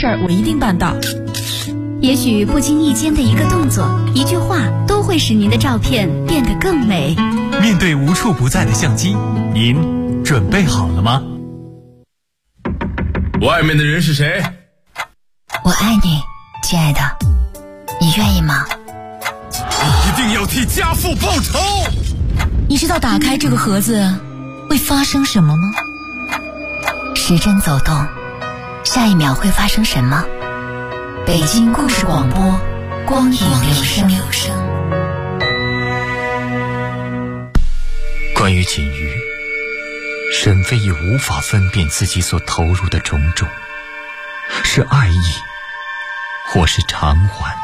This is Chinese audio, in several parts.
事儿我一定办到。 也许不经意间的一个动作、一句话，都会使您的照片变得更美。 面对无处不在的相机，您准备好了吗？ 外面的人是谁？ 我爱你，亲爱的，你愿意吗？ 你一定要替家父报仇！ 你知道打开这个盒子会发生什么吗？时针走动，下一秒会发生什么？北京故事广播，光影留声。 关于锦瑜，沈飞已无法分辨自己所投入的种种，是爱意，或是偿还。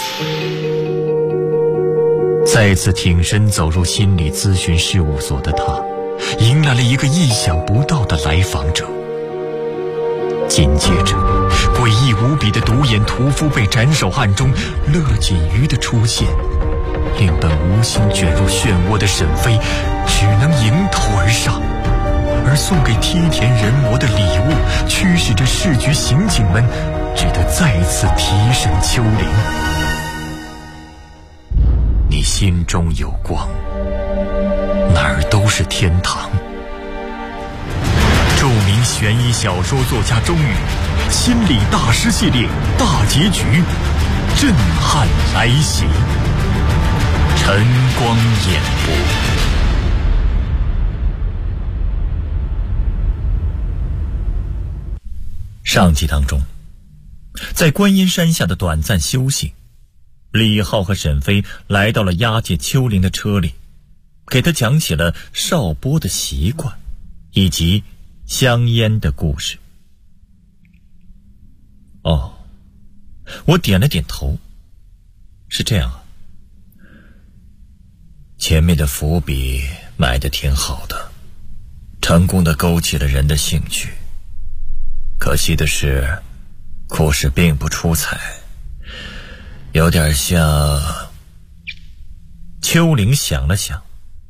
再次挺身走入心理咨询事务所的他，迎来了一个意想不到的来访者。紧接着，诡异无比的独眼屠夫被斩首案中乐锦瑜的出现，令本无心卷入漩涡的沈飞只能迎头而上，而送给梯田人魔的礼物驱使着市局刑警们只得再次提审秋玲。你心中有光，哪儿都是天堂。著名悬疑小说作家钟宇心理大师系列大结局震撼来袭，晨光演播。上集当中，在观音山下的短暂休息，李浩和沈飞来到了押解秋玲的车里，给他讲起了邵波的习惯以及香烟的故事。哦，我点了点头。是这样啊，前面的伏笔埋得挺好的，成功地勾起了人的兴趣。可惜的是，故事并不出彩，有点像……秋玲想了想，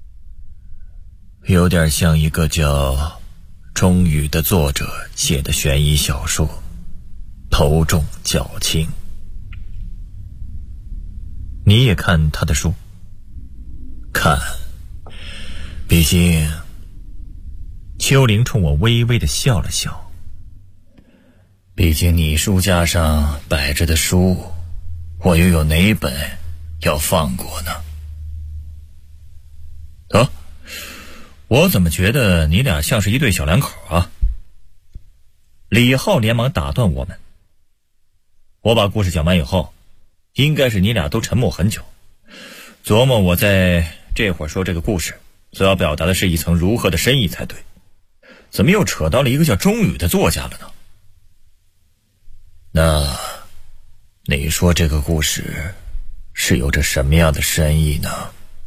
有点像一个叫钟宇的作者写的悬疑小说，头重脚轻。你也看他的书？看，毕竟……秋玲冲我微微地笑了笑。毕竟你书架上摆着的书，我又有哪本要放过呢？啊，我怎么觉得你俩像是一对小两口啊？李浩连忙打断我们。我把故事讲完以后，应该是你俩都沉默很久，琢磨我在这会儿说这个故事所要表达的是一层如何的深意才对，怎么又扯到了一个叫钟宇的作家了呢？那你说这个故事是有着什么样的深意呢？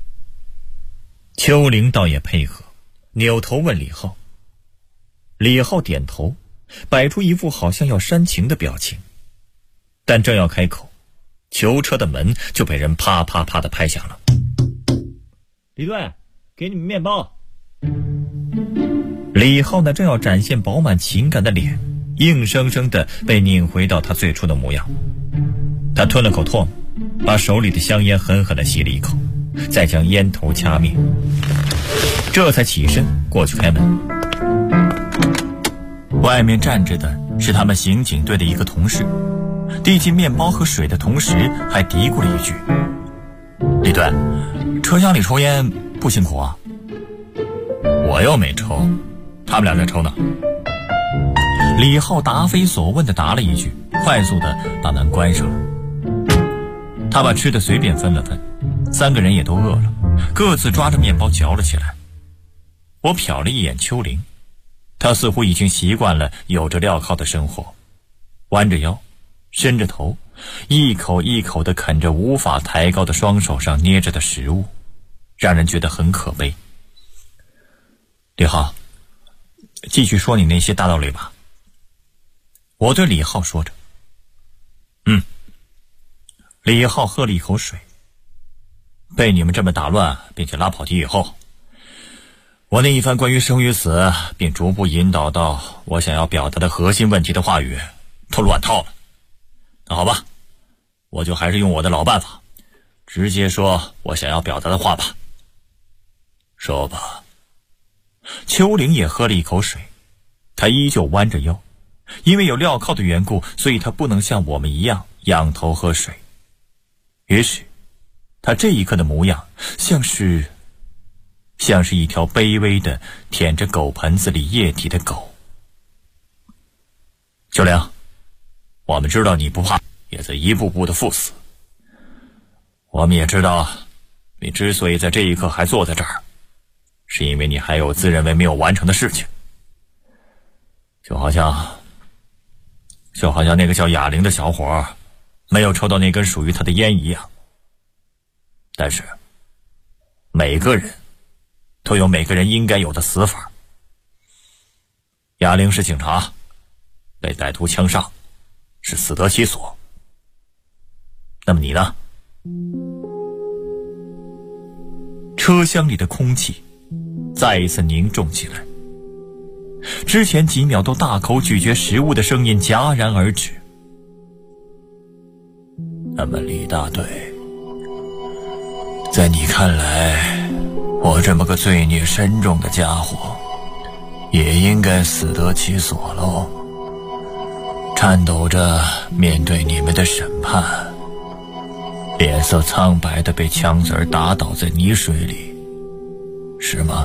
秋玲倒也配合，扭头问李浩。李浩点头，摆出一副好像要煽情的表情，但正要开口，囚车的门就被人啪啪啪的拍响了。李队，给你们面包。李浩呢正要展现饱满情感的脸，硬生生的被拧回到他最初的模样。他吞了口唾沫，把手里的香烟狠狠地吸了一口，再将烟头掐灭，这才起身过去开门。外面站着的是他们刑警队的一个同事，递进面包和水的同时还嘀咕了一句：李队，车厢里抽烟不辛苦啊？我又没抽，他们俩在抽呢。李浩答非所问地答了一句，快速地把门关上了。他把吃的随便分了分，三个人也都饿了，各自抓着面包嚼了起来。我瞟了一眼秋玲，她似乎已经习惯了有着镣铐的生活，弯着腰，伸着头，一口一口地啃着无法抬高的双手上捏着的食物，让人觉得很可悲。李浩，继续说你那些大道理吧。我对李浩说着。李浩喝了一口水。被你们这么打乱并且拉跑题以后，我那一番关于生与死并逐步引导到我想要表达的核心问题的话语都乱套了。那好吧，我就还是用我的老办法，直接说我想要表达的话吧。说吧。秋玲也喝了一口水，她依旧弯着腰，因为有镣铐的缘故，所以她不能像我们一样仰头喝水。于是她这一刻的模样像是一条卑微的舔着狗盆子里液体的狗。秋玲，我们知道你不怕，也在一步步的赴死。我们也知道你之所以在这一刻还坐在这儿，是因为你还有自认为没有完成的事情，就好像那个叫哑铃的小伙没有抽到那根属于他的烟一样。但是每个人都有每个人应该有的死法。哑铃是警察，被歹徒枪杀，是死得其所。那么你呢？车厢里的空气再一次凝重起来，之前几秒都大口咀嚼食物的声音戛然而止。那么李大队，在你看来，我这么个罪孽深重的家伙也应该死得其所喽。颤抖着面对你们的审判，脸色苍白的被枪子儿打倒在泥水里，是吗？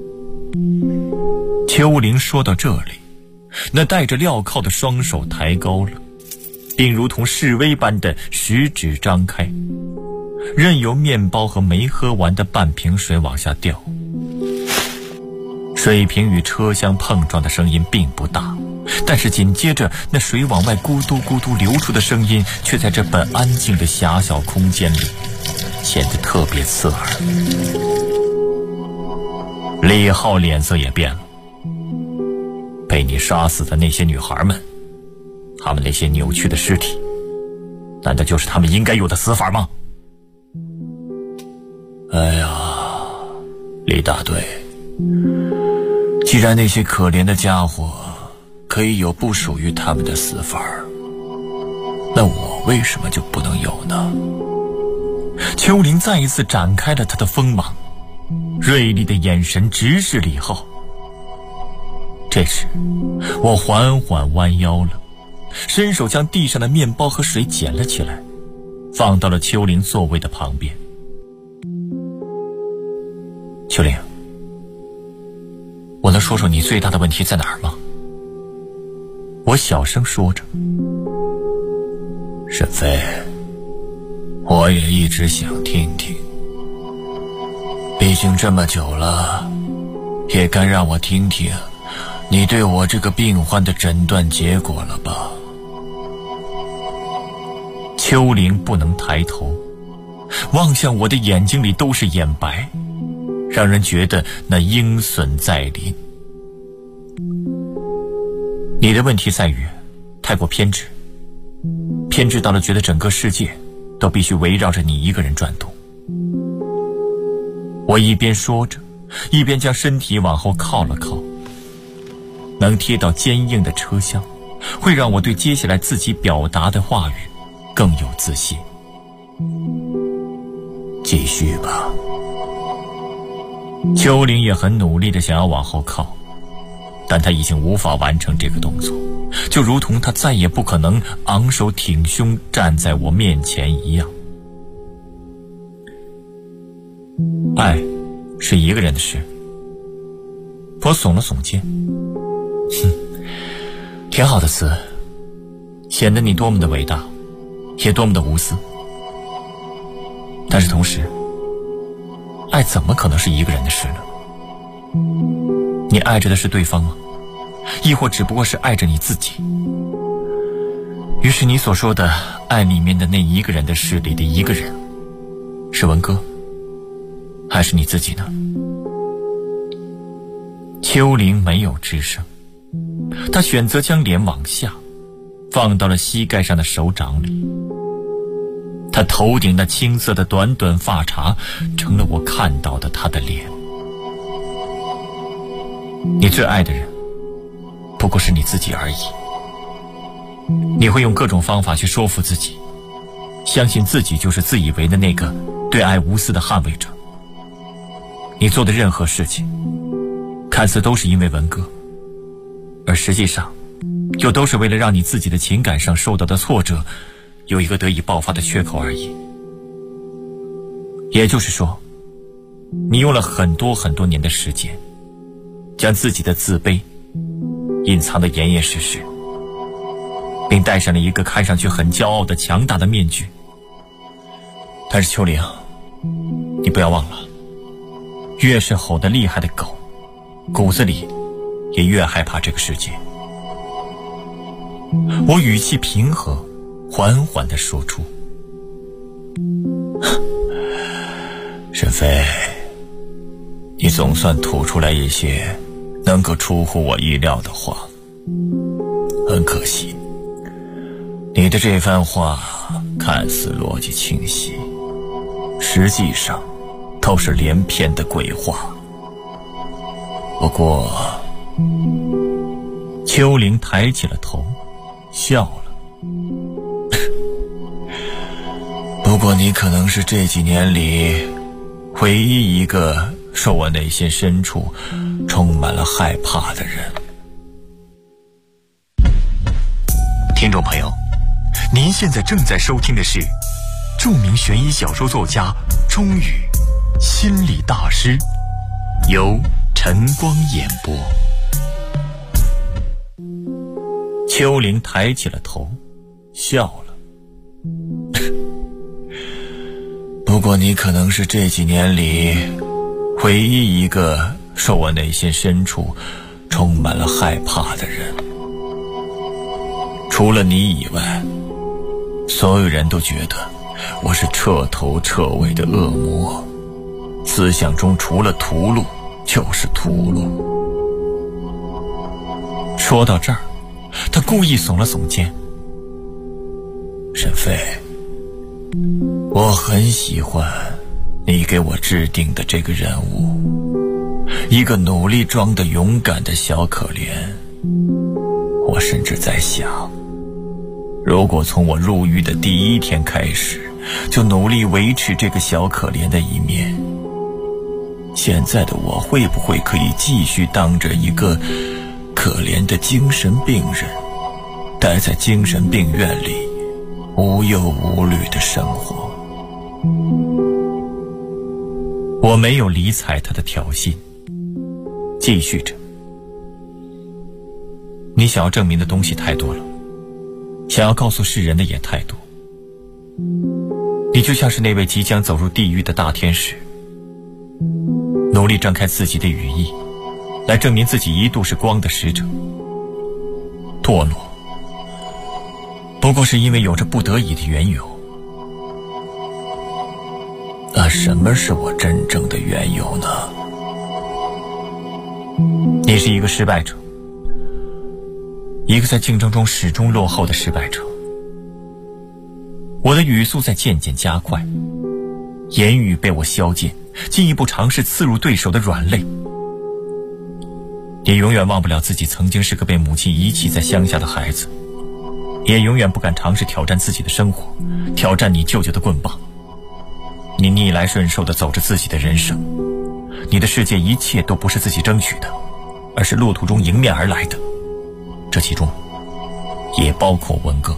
秋玲说到这里，那戴着镣铐的双手抬高了，并如同示威般的食指张开，任由面包和没喝完的半瓶水往下掉。水瓶与车厢碰撞的声音并不大，但是紧接着那水往外咕嘟咕嘟流出的声音，却在这本安静的狭小空间里显得特别刺耳。李浩脸色也变了，被你杀死的那些女孩们，她们那些扭曲的尸体，难道就是她们应该有的死法吗？哎呀，李大队，既然那些可怜的家伙可以有不属于他们的死法，那我为什么就不能有呢？秋玲再一次展开了她的锋芒，锐利的眼神直视李浩。这时我缓缓弯腰了，伸手将地上的面包和水捡了起来，放到了秋玲座位的旁边。秋玲，我能说说你最大的问题在哪儿吗？我小声说着。沈飞，我也一直想听听，毕竟这么久了，也该让我听听你对我这个病患的诊断结果了吧？秋玲不能抬头，望向我的眼睛里都是眼白，让人觉得那鹰隼在临。你的问题在于太过偏执，偏执到了觉得整个世界都必须围绕着你一个人转动。我一边说着，一边将身体往后靠了靠，能贴到坚硬的车厢，会让我对接下来自己表达的话语更有自信。继续吧。秋玲也很努力地想要往后靠，但她已经无法完成这个动作，就如同她再也不可能昂首挺胸站在我面前一样。爱是一个人的事。我耸了耸肩，挺好的词，显得你多么的伟大，也多么的无私。但是同时，爱怎么可能是一个人的事呢？你爱着的是对方吗？亦或只不过是爱着你自己？于是你所说的爱里面的那一个人的事里的一个人，是文哥，还是你自己呢？秋玲没有吱声，她选择将脸往下放到了膝盖上的手掌里。她头顶那青色的短短发茬成了我看到的她的脸。你最爱的人不过是你自己而已， 你会用各种方法去说服自己，相信自己就是自以为的那个对爱无私的捍卫者。你做的任何事情看似都是因为文哥，而实际上又都是为了让你自己的情感上受到的挫折有一个得以爆发的缺口而已。也就是说，你用了很多年的时间，将自己的自卑隐藏得严严实实，并戴上了一个看上去很骄傲的强大的面具。但是秋玲，你不要忘了，越是吼得厉害的狗，骨子里也越害怕这个世界。我语气平和，缓缓地说出：沈飞，你总算吐出来一些能够出乎我意料的话。很可惜，你的这番话看似逻辑清晰，实际上都是连篇的鬼话。不过，秋玲抬起了头，笑了。不过你可能是这几年里唯一一个说我内心深处充满了害怕的人。听众朋友，您现在正在收听的是著名悬疑小说作家钟宇心理大师，由晨光演播。秋玲抬起了头，笑了。不过你可能是这几年里唯一一个说我内心深处充满了害怕的人。除了你以外，所有人都觉得我是彻头彻尾的恶魔，思想中除了屠戮就是屠戮。说到这儿，他故意耸了耸肩。沈飞，我很喜欢你给我制定的这个人物，一个努力装得勇敢的小可怜。我甚至在想，如果从我入狱的第一天开始就努力维持这个小可怜的一面，现在的我会不会可以继续当着一个可怜的精神病人，待在精神病院里无忧无虑的生活？我没有理睬他的挑衅，继续着。你想要证明的东西太多了，想要告诉世人的也太多。你就像是那位即将走入地狱的大天使，努力张开自己的羽翼，来证明自己一度是光的使者。堕落不过是因为有着不得已的缘由。那什么是我真正的缘由呢？你是一个失败者，一个在竞争中始终落后的失败者。我的语速在渐渐加快，言语被我削减，进一步尝试刺入对手的软肋。你永远忘不了自己曾经是个被母亲遗弃在乡下的孩子，也永远不敢尝试挑战自己的生活，挑战你舅舅的棍棒。你逆来顺受地走着自己的人生，你的世界一切都不是自己争取的，而是路途中迎面而来的，这其中也包括文哥。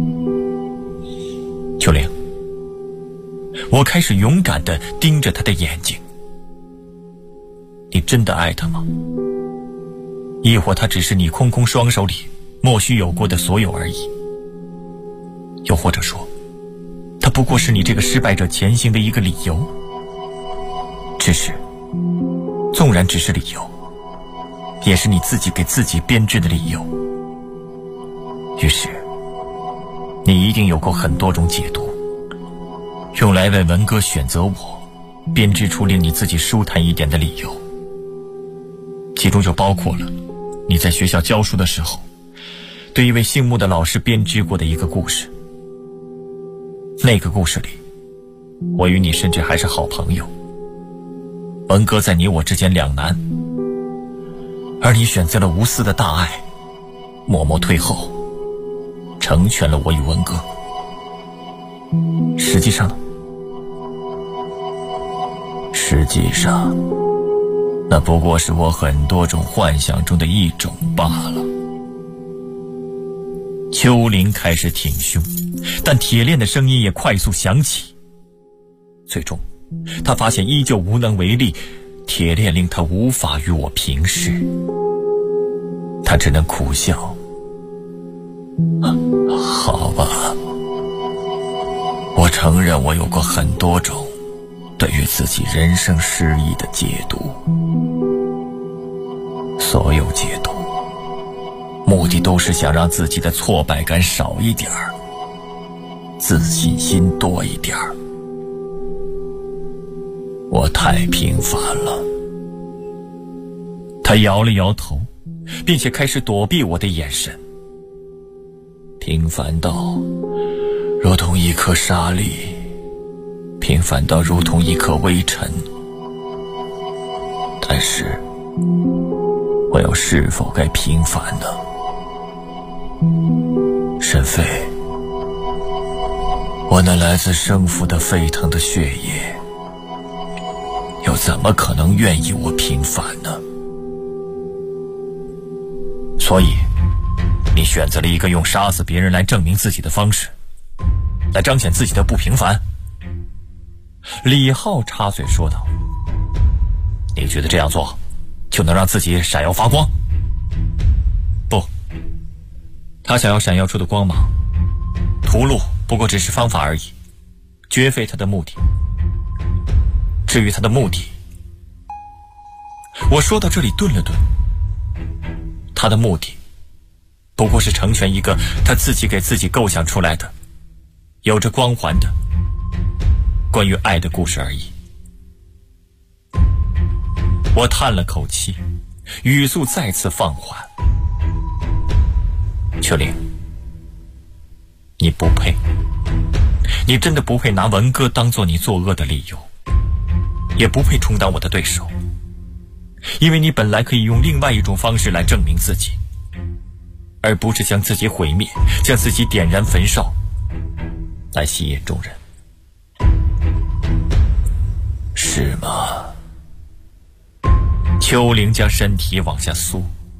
秋玲，我开始勇敢地盯着他的眼睛。你真的爱他吗？亦或他只是你空空双手里莫须有过的所有而已？又或者说，他不过是你这个失败者前行的一个理由？只是，纵然只是理由，也是你自己给自己编织的理由。于是，你一定有过很多种解读，用来为文哥选择我编织出令你自己舒坦一点的理由。其中就包括了你在学校教书的时候对一位姓穆的老师编织过的一个故事。那个故事里，我与你甚至还是好朋友。文哥在你我之间两难，而你选择了无私的大爱，默默退后， 成全了我与文哥。实际上呢？实际上，那不过是我很多种幻想中的一种罢了。秋玲开始挺胸，但铁链的声音也快速响起。最终，他发现依旧无能为力，铁链令他无法与我平视，他只能苦笑。好吧，我承认我有过很多种对于自己人生失意的解读，所有解读目的都是想让自己的挫败感少一点儿，自信心多一点儿。我太平凡了。他摇了摇头，并且开始躲避我的眼神。平凡到如同一颗沙粒，平凡到如同一颗微尘。但是我又是否该平凡呢？沈飞，我那来自生父的沸腾的血液，又怎么可能愿意我平凡呢？所以你选择了一个用杀死别人来证明自己的方式，来彰显自己的不平凡。李浩插嘴说道，你觉得这样做就能让自己闪耀发光？不，他想要闪耀出的光芒，屠戮不过只是方法而已，绝非他的目的。至于他的目的，我说到这里顿了顿，他的目的不过是成全一个他自己给自己构想出来的有着光环的关于爱的故事而已。我叹了口气，语速再次放缓。秋玲，你不配，你真的不配拿文哥当做你作恶的理由，也不配充当我的对手，因为你本来可以用另外一种方式来证明自己，而不是将自己毁灭，将自己点燃焚烧来吸引众人。是吗？秋玲将身体往下缩。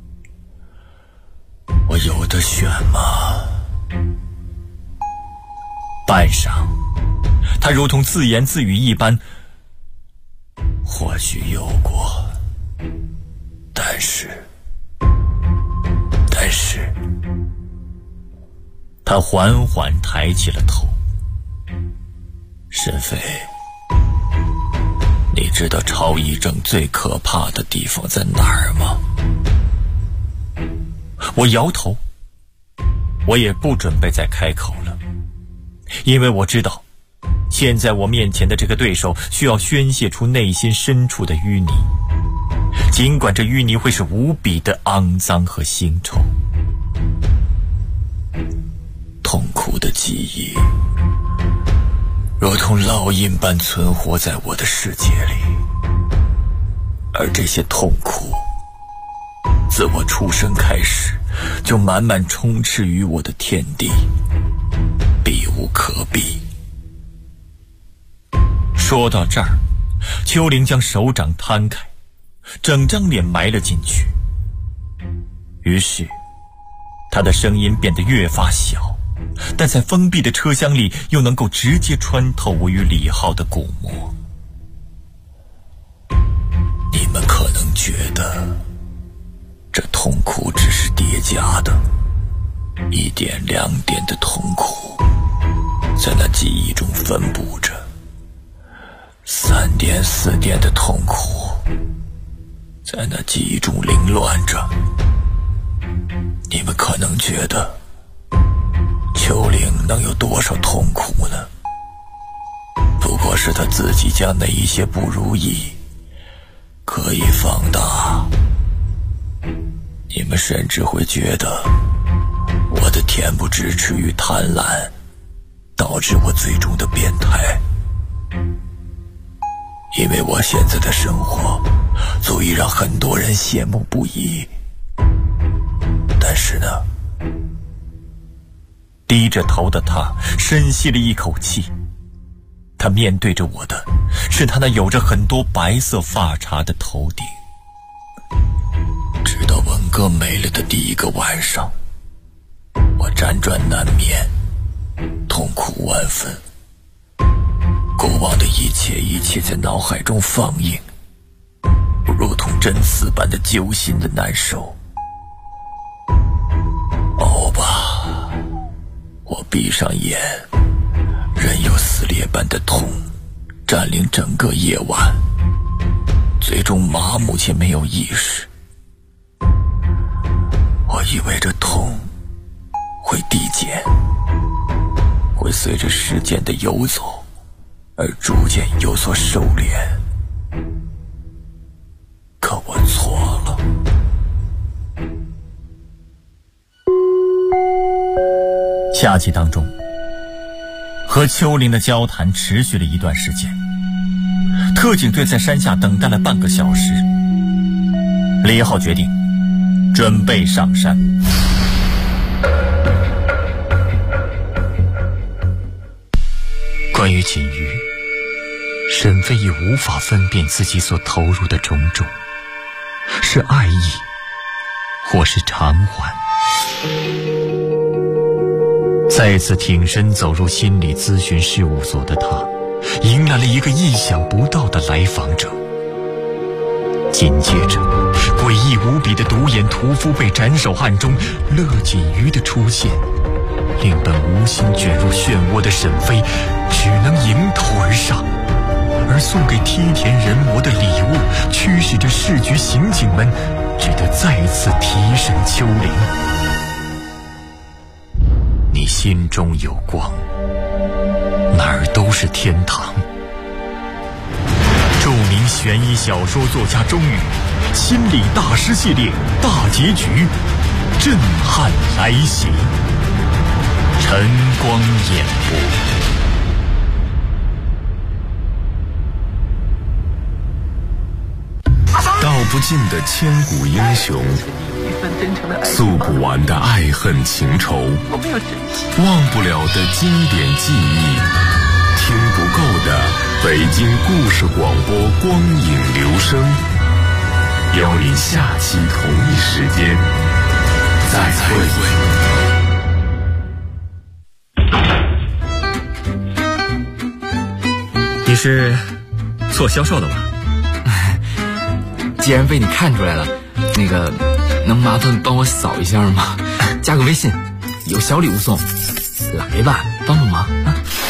我有得选吗？半晌，他如同自言自语一般，或许有过，但是他缓缓抬起了头。沈飞，你知道超忆症最可怕的地方在哪儿吗？我摇头，我也不准备再开口了，因为我知道现在我面前的这个对手需要宣泄出内心深处的淤泥，尽管这淤泥会是无比的肮脏和腥臭。痛苦的记忆如同烙印般存活在我的世界里，而这些痛苦自我出生开始就满满充斥于我的天地，避无可避。说到这儿，秋玲将手掌摊开，整张脸埋了进去，于是她的声音变得越发小，但在封闭的车厢里又能够直接穿透我与李浩的骨膜。你们可能觉得这痛苦只是叠加的，一点两点的痛苦在那记忆中分布着，3点4点的痛苦在那记忆中凌乱着。你们可能觉得秋玲能有多少痛苦呢？不过是他自己将那一些不如意可以放大。你们甚至会觉得我的恬不知耻与贪婪导致我最终的变态，因为我现在的生活足以让很多人羡慕不已。但是呢， 低着头的他深吸了一口气，他面对着我的是他那有着很多白色发茬的头顶。直到文哥没了的第一个晚上，我辗转难眠，痛苦万分。过往的一切在脑海中放映，如同针刺般的揪心的难受。熬吧，我闭上眼，任由撕裂般的痛占领整个夜晚，最终麻木且没有意识。我以为这痛会递减，会随着时间的游走而逐渐有所收敛，可我错了。下集当中，和丘陵的交谈持续了一段时间，特警队在山下等待了半个小时。李浩决定准备上山。关于锦瑜，沈飞已无法分辨自己所投入的种种，是爱意或是偿还。再次挺身走入心理咨询事务所的他，迎来了一个意想不到的来访者。紧接着，诡异无比的独眼屠夫被斩首案中乐锦瑜的出现，令本无心卷入漩涡的沈飞只能迎头而上，而送给梯田人魔的礼物驱使着市局刑警们只得再次提审丘陵。你心中有光，哪儿都是天堂。著名悬疑小说作家钟宇心理大师系列大结局震撼来袭，晨光演播。 道不尽的千古英雄，诉不完的爱恨情仇，忘不了的经典记忆，听不够的北京故事广播光影留声。邀您下期同一时间再会。 你是做销售的吧？ 既然被你看出来了，能麻烦帮我扫一下吗？加个微信，有小礼物送，来吧，帮帮忙啊！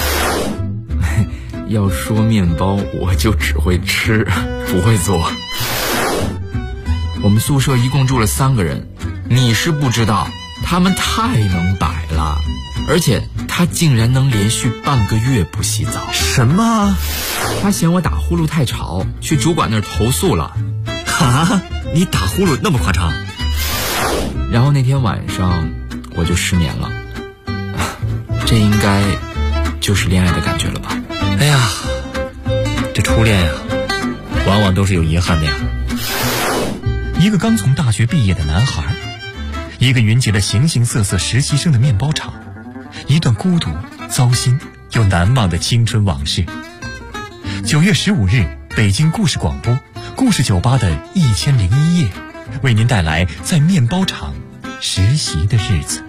要说面包，我就只会吃，不会做。我们宿舍一共住了3个人，你是不知道，他们太能摆了，而且他竟然能连续半个月不洗澡。 什么？ 他嫌我打呼噜太吵，去主管那儿投诉了。 啊，你打呼噜那么夸张？ 然后那天晚上我就失眠了，这应该就是恋爱的感觉了吧？ 哎呀，这初恋呀，往往都是有遗憾的呀。一个刚从大学毕业的男孩，一个云集了形形色色实习生的面包厂，一段孤独、糟心又难忘的青春往事。9月15日，北京故事广播故事酒吧的1001夜，为您带来在面包厂实习的日子。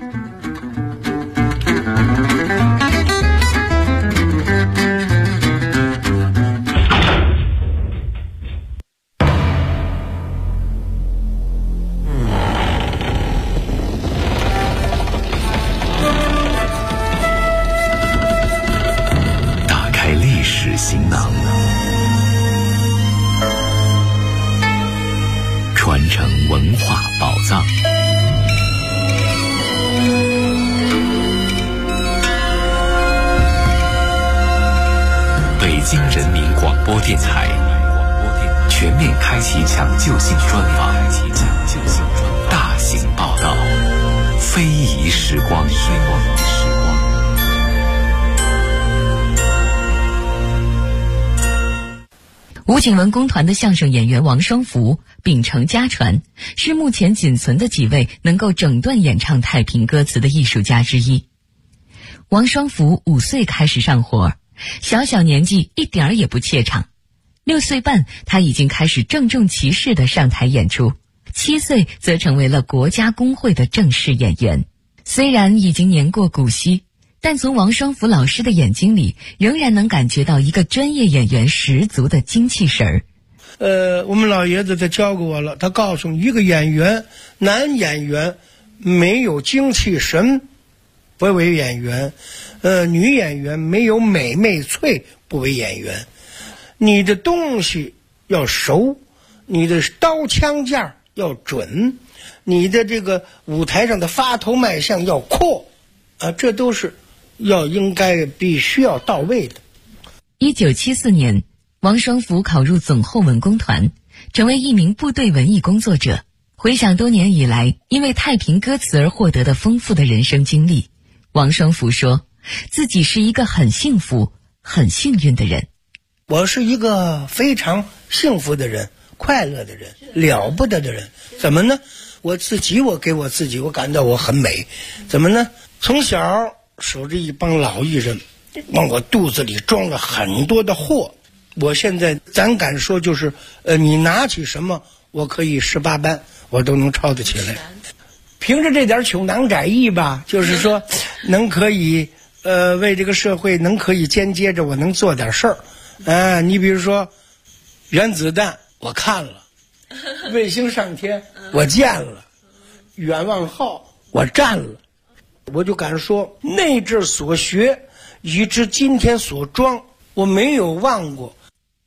打开历史行囊，传承文化宝藏。北京人民广播电台全面开启抢救性专访，大型报道，非遗时光。 吴景文工团的相声演员王双福秉承家传，是目前仅存的几位能够整段演唱太平歌词的艺术家之一。 王双福5岁开始上活，小小年纪一点儿也不怯场。6岁半，他已经开始郑重其事地上台演出。7岁则成为了国家工会的正式演员。虽然已经年过古稀，但从王双福老师的眼睛里，仍然能感觉到一个专业演员十足的精气神儿。 我们老爷子他教过我了，他告诉一个演员，男演员没有精气神不为演员，女演员没有美媚脆不为演员。你的东西要熟，你的刀枪架要准，你的这个舞台上的发头卖相要阔，这都是必须要到位的。 1974年，王双福考入总后文工团，成为一名部队文艺工作者。回想多年以来因为太平歌词而获得的丰富的人生经历，王双福说自己是一个很幸福很幸运的人。 我是一个非常幸福的人，快乐的人，了不得的人。怎么呢？我给我自己我感到我很美。怎么呢？从小守着一帮老艺人，往我肚子里装了很多的货。我现在咱敢说就是你拿起什么我可以18般我都能抄得起来。凭着这点穷囊窄意吧，就是说能可以为这个社会能可以间接着我能做点事儿。你比如说原子弹我看了，卫星上天我见了，远望号我站了，我就敢说内置所学以至今天所装我没有忘过。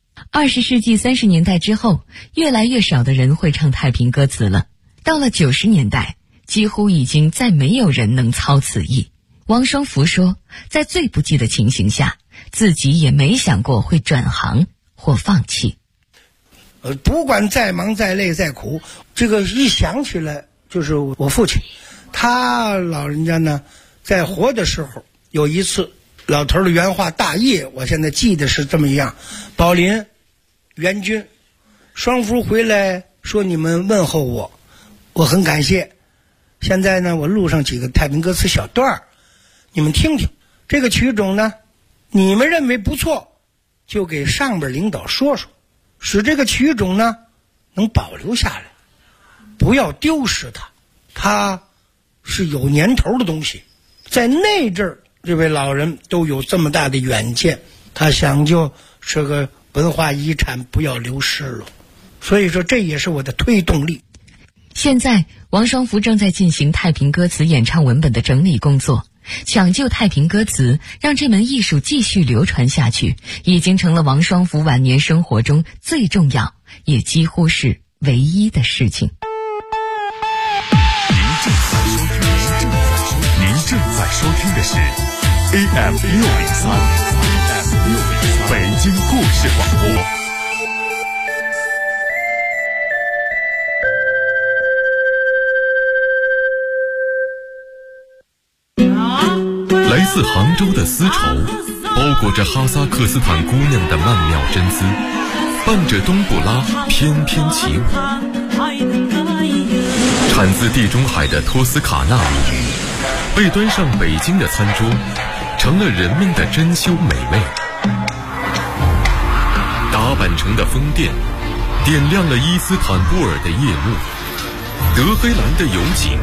20世纪30年代之后，越来越少的人会唱太平歌词了。到了90年代，几乎已经再没有人能操此意。王双福说，在最不济的情形下，自己也没想过会转行或放弃。 不管再忙再累再苦，这个一想起来就是我父亲，他老人家呢在活的时候有一次老头的原话大业，我现在记得是这么一样：宝林、袁军、双福回来说你们问候我，我很感谢。现在呢我录上几个太平歌词小段，你们听听。这个曲种呢你们认为不错，就给上边领导说说，使这个曲种呢能保留下来，不要丢失它。它是有年头的东西，在那阵儿这位老人都有这么大的远见，他想就是个文化遗产不要流失了，所以说这也是我的推动力。 现在王双福正在进行太平歌词演唱文本的整理工作，抢救太平歌词，让这门艺术继续流传下去，已经成了王双福晚年生活中最重要也几乎是唯一的事情。 您正在收听的是 AM603 北京故事广播。来自杭州的丝绸，包裹着哈萨克斯坦姑娘的曼妙真姿，伴着冬不拉翩翩起舞。产自地中海的托斯卡纳米，被端上北京的餐桌，成了人们的珍馐美味。打扮成的宫殿，点亮了伊斯坦布尔的夜幕，德黑兰的油井